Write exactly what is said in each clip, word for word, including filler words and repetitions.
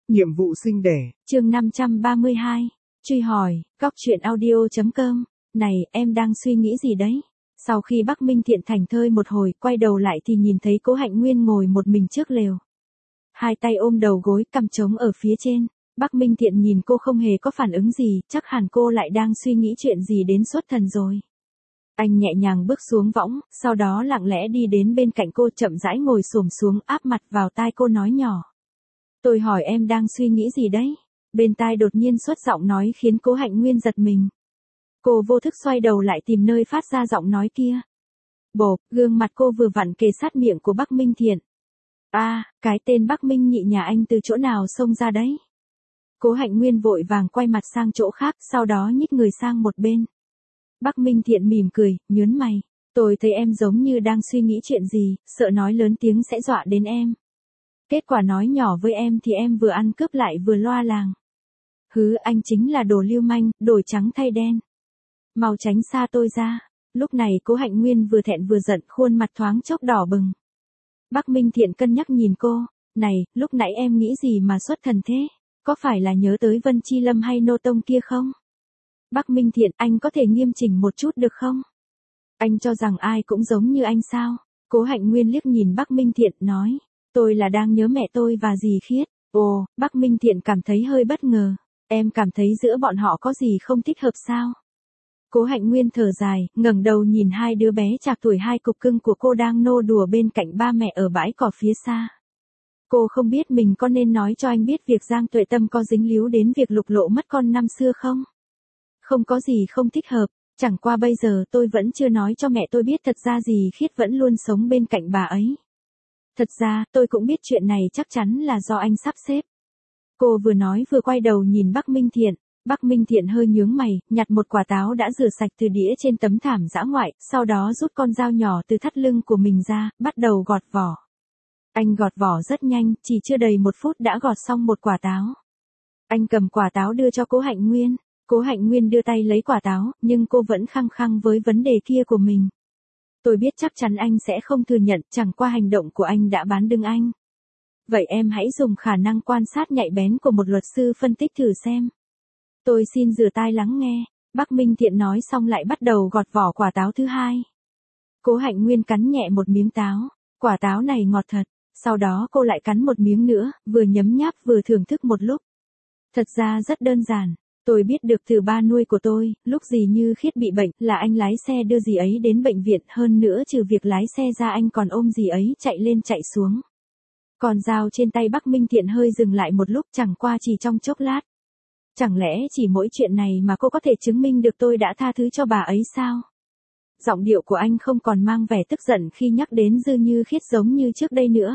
Nhiệm vụ sinh đẻ. Chương năm trăm ba mươi hai. Truy hỏi, góc truyện audio chấm com. Này, em đang suy nghĩ gì đấy? Sau khi Bắc Minh Thiện thảnh thơi một hồi, quay đầu lại thì nhìn thấy Cố Hạnh Nguyên ngồi một mình trước lều. Hai tay ôm đầu gối, cằm trống ở phía trên. Bắc Minh Thiện nhìn cô không hề có phản ứng gì, chắc hẳn cô lại đang suy nghĩ chuyện gì đến xuất thần rồi. Anh nhẹ nhàng bước xuống võng, sau đó lặng lẽ đi đến bên cạnh cô, chậm rãi ngồi xổm xuống, áp mặt vào tai cô nói nhỏ. Tôi hỏi em đang suy nghĩ gì đấy? Bên tai đột nhiên xuất giọng nói khiến Cố Hạnh Nguyên giật mình. Cô vô thức xoay đầu lại tìm nơi phát ra giọng nói kia. Bộp, gương mặt cô vừa vặn kề sát miệng của Bắc Minh Thiện. A, à, cái tên Bắc Minh nhị nhà anh từ chỗ nào xông ra đấy? Cố Hạnh Nguyên vội vàng quay mặt sang chỗ khác, sau đó nhích người sang một bên. Bắc Minh Thiện mỉm cười, nhớn mày. Tôi thấy em giống như đang suy nghĩ chuyện gì, sợ nói lớn tiếng sẽ dọa đến em. Kết quả nói nhỏ với em thì em vừa ăn cướp lại vừa loa làng. Hứ, anh chính là đồ lưu manh, đổi trắng thay đen. Mau tránh xa tôi ra. Lúc này Cố Hạnh Nguyên vừa thẹn vừa giận, khuôn mặt thoáng chốc đỏ bừng. Bắc Minh Thiện cân nhắc nhìn cô. Này, lúc nãy em nghĩ gì mà xuất thần thế? Có phải là nhớ tới Vân Chi Lâm hay Nô Tông kia không? Bắc Minh Thiện, anh có thể nghiêm chỉnh một chút được không? Anh cho rằng ai cũng giống như anh sao? Cố Hạnh Nguyên liếc nhìn Bắc Minh Thiện, nói. Tôi là đang nhớ mẹ tôi và dì Khiết. Ồ, Bắc Minh Thiện cảm thấy hơi bất ngờ. Em cảm thấy giữa bọn họ có gì không thích hợp sao? Cố Hạnh Nguyên thở dài, ngẩng đầu nhìn hai đứa bé trạc tuổi hai cục cưng của cô đang nô đùa bên cạnh ba mẹ ở bãi cỏ phía xa. Cô không biết mình có nên nói cho anh biết việc Giang Tuệ Tâm có dính líu đến việc lục lộ mất con năm xưa không? Không có gì không thích hợp, chẳng qua bây giờ tôi vẫn chưa nói cho mẹ tôi biết thật ra dì Khiết vẫn luôn sống bên cạnh bà ấy. Thật ra, tôi cũng biết chuyện này chắc chắn là do anh sắp xếp. Cô vừa nói vừa quay đầu nhìn Bắc Minh Thiện. Bắc Minh Thiện hơi nhướng mày, nhặt một quả táo đã rửa sạch từ đĩa trên tấm thảm dã ngoại, sau đó rút con dao nhỏ từ thắt lưng của mình ra, bắt đầu gọt vỏ. Anh gọt vỏ rất nhanh, chỉ chưa đầy một phút đã gọt xong một quả táo. Anh cầm quả táo đưa cho Cố Hạnh Nguyên. Cố Hạnh Nguyên đưa tay lấy quả táo, nhưng cô vẫn khăng khăng với vấn đề kia của mình. Tôi biết chắc chắn anh sẽ không thừa nhận, chẳng qua hành động của anh đã bán đứng anh. Vậy em hãy dùng khả năng quan sát nhạy bén của một luật sư phân tích thử xem. Tôi xin rửa tai lắng nghe. Bắc Minh Thiện nói xong lại bắt đầu gọt vỏ quả táo thứ hai. Cố Hạnh Nguyên cắn nhẹ một miếng táo. Quả táo này ngọt thật. Sau đó cô lại cắn một miếng nữa, vừa nhấm nháp vừa thưởng thức một lúc. Thật ra rất đơn giản. Tôi biết được từ ba nuôi của tôi, lúc dì Như Khiết bị bệnh là anh lái xe đưa dì ấy đến bệnh viện, hơn nữa trừ việc lái xe ra anh còn ôm dì ấy chạy lên chạy xuống. Còn dao trên tay Bắc Minh Thiện hơi dừng lại một lúc, chẳng qua chỉ trong chốc lát. Chẳng lẽ chỉ mỗi chuyện này mà cô có thể chứng minh được tôi đã tha thứ cho bà ấy sao? Giọng điệu của anh không còn mang vẻ tức giận khi nhắc đến Dư Như Khiết giống như trước đây nữa.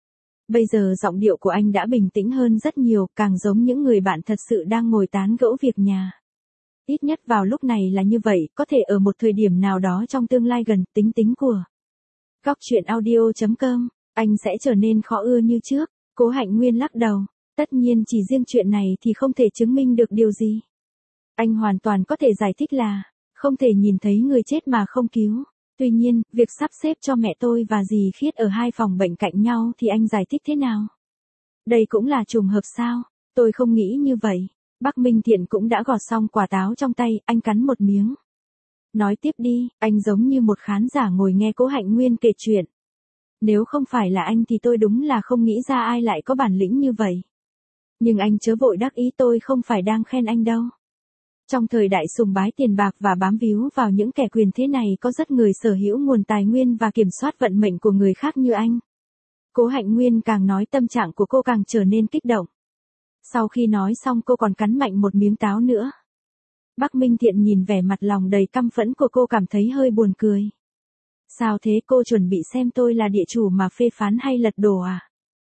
Bây giờ giọng điệu của anh đã bình tĩnh hơn rất nhiều, càng giống những người bạn thật sự đang ngồi tán gẫu việc nhà. Ít nhất vào lúc này là như vậy, có thể ở một thời điểm nào đó trong tương lai gần, tính tính của góc truyện audio chấm com, anh sẽ trở nên khó ưa như trước. Cố Hạnh Nguyên lắc đầu. Tất nhiên chỉ riêng chuyện này thì không thể chứng minh được điều gì. Anh hoàn toàn có thể giải thích là, không thể nhìn thấy người chết mà không cứu. Tuy nhiên, việc sắp xếp cho mẹ tôi và dì Khiết ở hai phòng bệnh cạnh nhau thì anh giải thích thế nào? Đây cũng là trùng hợp sao? Tôi không nghĩ như vậy. Bắc Minh Thiện cũng đã gọt xong quả táo trong tay, anh cắn một miếng. Nói tiếp đi, anh giống như một khán giả ngồi nghe Cố Hạnh Nguyên kể chuyện. Nếu không phải là anh thì tôi đúng là không nghĩ ra ai lại có bản lĩnh như vậy. Nhưng anh chớ vội đắc ý, tôi không phải đang khen anh đâu. Trong thời đại sùng bái tiền bạc và bám víu vào những kẻ quyền thế này có rất người sở hữu nguồn tài nguyên và kiểm soát vận mệnh của người khác như anh. Cố Hạnh Nguyên càng nói tâm trạng của cô càng trở nên kích động. Sau khi nói xong cô còn cắn mạnh một miếng táo nữa. Bắc Minh Thiện nhìn vẻ mặt lòng đầy căm phẫn của cô cảm thấy hơi buồn cười. Sao thế, cô chuẩn bị xem tôi là địa chủ mà phê phán hay lật đổ à?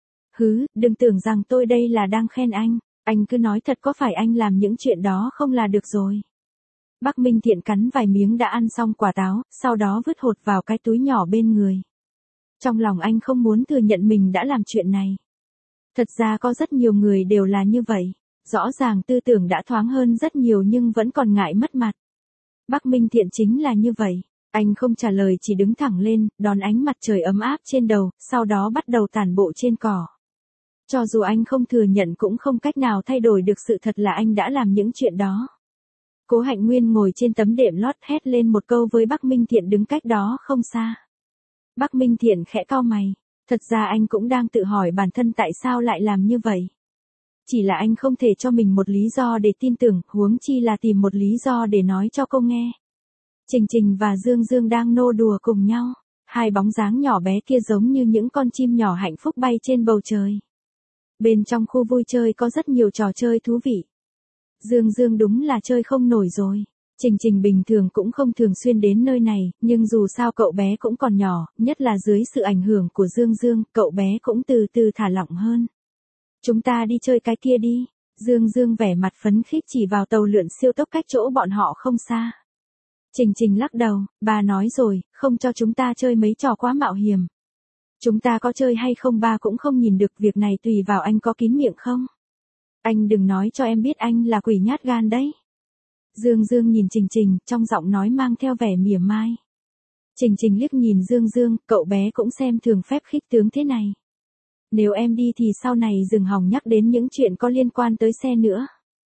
Hứ, đừng tưởng rằng tôi đây là đang khen anh. Anh cứ nói thật, có phải anh làm những chuyện đó không là được rồi. Bắc Minh Thiện cắn vài miếng đã ăn xong quả táo, sau đó vứt hột vào cái túi nhỏ bên người. Trong lòng anh không muốn thừa nhận mình đã làm chuyện này. Thật ra có rất nhiều người đều là như vậy. Rõ ràng tư tưởng đã thoáng hơn rất nhiều nhưng vẫn còn ngại mất mặt. Bắc Minh Thiện chính là như vậy. Anh không trả lời, chỉ đứng thẳng lên, đón ánh mặt trời ấm áp trên đầu, sau đó bắt đầu tản bộ trên cỏ. Cho dù anh không thừa nhận cũng không cách nào thay đổi được sự thật là anh đã làm những chuyện đó. Cố Hạnh Nguyên ngồi trên tấm đệm lót hét lên một câu với Bắc Minh Thiện đứng cách đó không xa. Bắc Minh Thiện khẽ cau mày. Thật ra anh cũng đang tự hỏi bản thân tại sao lại làm như vậy. Chỉ là anh không thể cho mình một lý do để tin tưởng, huống chi là tìm một lý do để nói cho cô nghe. Trình Trình và Dương Dương đang nô đùa cùng nhau. Hai bóng dáng nhỏ bé kia giống như những con chim nhỏ hạnh phúc bay trên bầu trời. Bên trong khu vui chơi có rất nhiều trò chơi thú vị. Dương Dương đúng là chơi không nổi rồi. Trình Trình bình thường cũng không thường xuyên đến nơi này, nhưng dù sao cậu bé cũng còn nhỏ, nhất là dưới sự ảnh hưởng của Dương Dương, cậu bé cũng từ từ thả lỏng hơn. Chúng ta đi chơi cái kia đi. Dương Dương vẻ mặt phấn khích chỉ vào tàu lượn siêu tốc cách chỗ bọn họ không xa. Trình Trình lắc đầu, ba nói rồi, không cho chúng ta chơi mấy trò quá mạo hiểm. Chúng ta có chơi hay không ba cũng không nhìn được, việc này tùy vào anh có kín miệng không. Anh đừng nói cho em biết anh là quỷ nhát gan đấy. Dương Dương nhìn Trình Trình, trong giọng nói mang theo vẻ mỉa mai. Trình Trình liếc nhìn Dương Dương, cậu bé cũng xem thường phép khích tướng thế này. Nếu em đi thì sau này đừng hòng nhắc đến những chuyện có liên quan tới xe nữa.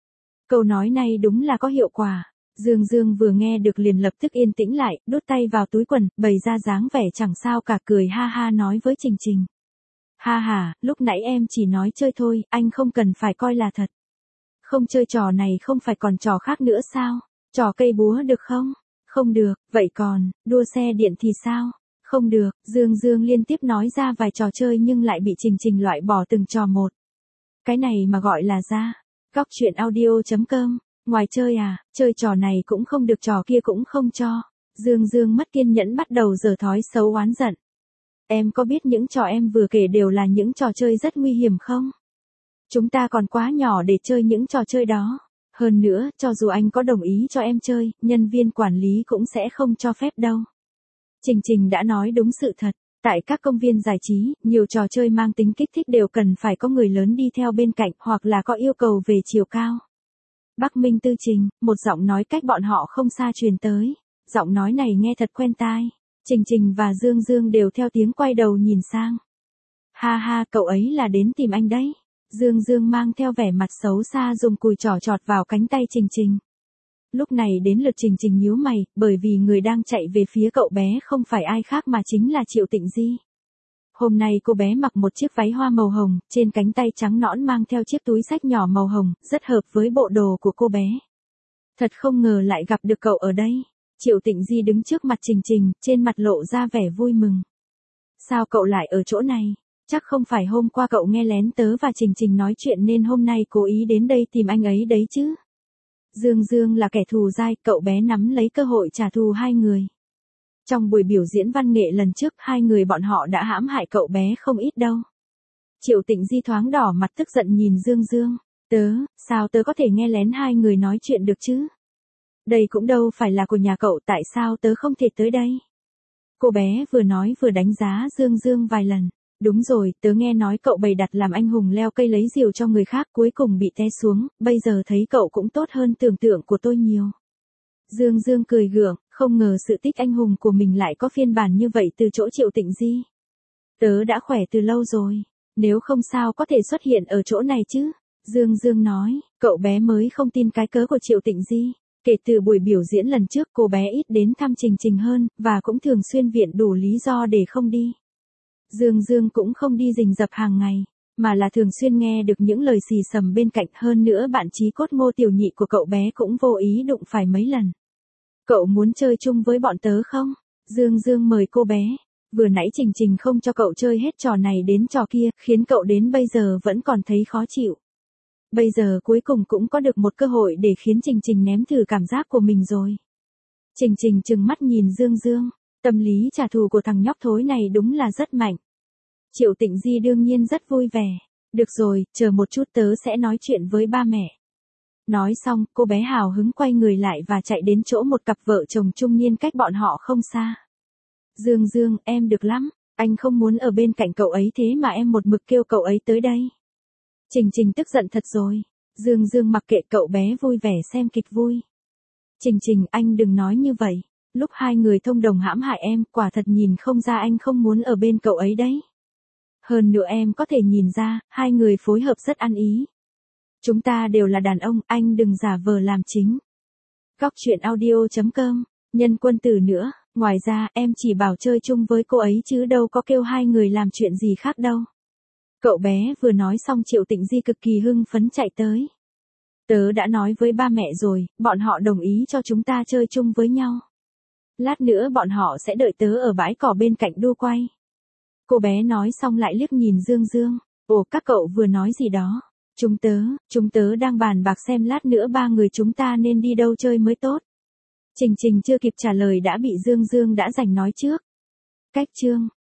Câu nói này đúng là có hiệu quả. Dương Dương vừa nghe được liền lập tức yên tĩnh lại, đút tay vào túi quần, bày ra dáng vẻ chẳng sao cả, cười ha ha nói với Trình Trình. Ha ha, lúc nãy em chỉ nói chơi thôi, anh không cần phải coi là thật. Không chơi trò này không phải còn trò khác nữa sao? Trò cây búa được không? Không được, vậy còn, đua xe điện thì sao? Không được, Dương Dương liên tiếp nói ra vài trò chơi nhưng lại bị Trình Trình loại bỏ từng trò một. Cái này mà gọi là ra. Góc truyện audio chấm com. Ngoài chơi à, chơi trò này cũng không được trò kia cũng không cho. Dương Dương mất kiên nhẫn bắt đầu giở thói xấu oán giận. Em có biết những trò em vừa kể đều là những trò chơi rất nguy hiểm không? Chúng ta còn quá nhỏ để chơi những trò chơi đó. Hơn nữa, cho dù anh có đồng ý cho em chơi, nhân viên quản lý cũng sẽ không cho phép đâu. Trình Trình đã nói đúng sự thật. Tại các công viên giải trí, nhiều trò chơi mang tính kích thích đều cần phải có người lớn đi theo bên cạnh hoặc là có yêu cầu về chiều cao. Bắc Minh Tư Trình, một giọng nói cách bọn họ không xa truyền tới. Giọng nói này nghe thật quen tai. Trình Trình và Dương Dương đều theo tiếng quay đầu nhìn sang. Ha ha, cậu ấy là đến tìm anh đấy. Dương Dương mang theo vẻ mặt xấu xa dùng cùi trỏ chọt vào cánh tay Trình Trình. Lúc này đến lượt Trình Trình nhíu mày, bởi vì người đang chạy về phía cậu bé không phải ai khác mà chính là Triệu Tịnh Di. Hôm nay cô bé mặc một chiếc váy hoa màu hồng, trên cánh tay trắng nõn mang theo chiếc túi xách nhỏ màu hồng, rất hợp với bộ đồ của cô bé. Thật không ngờ lại gặp được cậu ở đây. Triệu Tịnh Di đứng trước mặt Trình Trình, trên mặt lộ ra vẻ vui mừng. Sao cậu lại ở chỗ này? Chắc không phải hôm qua cậu nghe lén tớ và Trình Trình nói chuyện nên hôm nay cố ý đến đây tìm anh ấy đấy chứ? Dương Dương là kẻ thù dai, cậu bé nắm lấy cơ hội trả thù hai người. Trong buổi biểu diễn văn nghệ lần trước, hai người bọn họ đã hãm hại cậu bé không ít đâu. Triệu Tịnh Di thoáng đỏ mặt tức giận nhìn Dương Dương. Tớ, sao tớ có thể nghe lén hai người nói chuyện được chứ? Đây cũng đâu phải là của nhà cậu, tại sao tớ không thể tới đây? Cô bé vừa nói vừa đánh giá Dương Dương vài lần. Đúng rồi, tớ nghe nói cậu bày đặt làm anh hùng leo cây lấy diều cho người khác cuối cùng bị té xuống, bây giờ thấy cậu cũng tốt hơn tưởng tượng của tôi nhiều. Dương Dương cười gượng, không ngờ sự tích anh hùng của mình lại có phiên bản như vậy từ chỗ Triệu Tịnh Di. Tớ đã khỏe từ lâu rồi, nếu không sao có thể xuất hiện ở chỗ này chứ? Dương Dương nói, cậu bé mới không tin cái cớ của Triệu Tịnh Di. Kể từ buổi biểu diễn lần trước cô bé ít đến thăm Trình Trình hơn, và cũng thường xuyên viện đủ lý do để không đi. Dương Dương cũng không đi rình rập hàng ngày, mà là thường xuyên nghe được những lời xì xầm bên cạnh, hơn nữa bạn chí cốt Ngô Tiểu Nhị của cậu bé cũng vô ý đụng phải mấy lần. Cậu muốn chơi chung với bọn tớ không? Dương Dương mời cô bé. Vừa nãy Trình Trình không cho cậu chơi hết trò này đến trò kia, khiến cậu đến bây giờ vẫn còn thấy khó chịu. Bây giờ cuối cùng cũng có được một cơ hội để khiến Trình Trình ném thử cảm giác của mình rồi. Trình Trình trừng mắt nhìn Dương Dương, tâm lý trả thù của thằng nhóc thối này đúng là rất mạnh. Triệu Tịnh Di đương nhiên rất vui vẻ. Được rồi, chờ một chút tớ sẽ nói chuyện với ba mẹ. Nói xong, cô bé hào hứng quay người lại và chạy đến chỗ một cặp vợ chồng trung niên cách bọn họ không xa. Dương Dương, em được lắm, anh không muốn ở bên cạnh cậu ấy thế mà em một mực kêu cậu ấy tới đây. Trình Trình tức giận thật rồi. Dương Dương mặc kệ cậu bé vui vẻ xem kịch vui. Trình Trình, anh đừng nói như vậy. Lúc hai người thông đồng hãm hại em, quả thật nhìn không ra anh không muốn ở bên cậu ấy đấy. Hơn nữa em có thể nhìn ra, hai người phối hợp rất ăn ý. Chúng ta đều là đàn ông, anh đừng giả vờ làm chính. Góc chuyện audio chấm com, nhân quân tử nữa, ngoài ra em chỉ bảo chơi chung với cô ấy chứ đâu có kêu hai người làm chuyện gì khác đâu. Cậu bé vừa nói xong Triệu Tịnh Di cực kỳ hưng phấn chạy tới. Tớ đã nói với ba mẹ rồi, bọn họ đồng ý cho chúng ta chơi chung với nhau. Lát nữa bọn họ sẽ đợi tớ ở bãi cỏ bên cạnh đua quay. Cô bé nói xong lại liếc nhìn Dương Dương. Ồ, các cậu vừa nói gì đó? Chúng tớ, chúng tớ đang bàn bạc xem lát nữa ba người chúng ta nên đi đâu chơi mới tốt. Trình Trình chưa kịp trả lời đã bị Dương Dương đã giành nói trước. Cách chương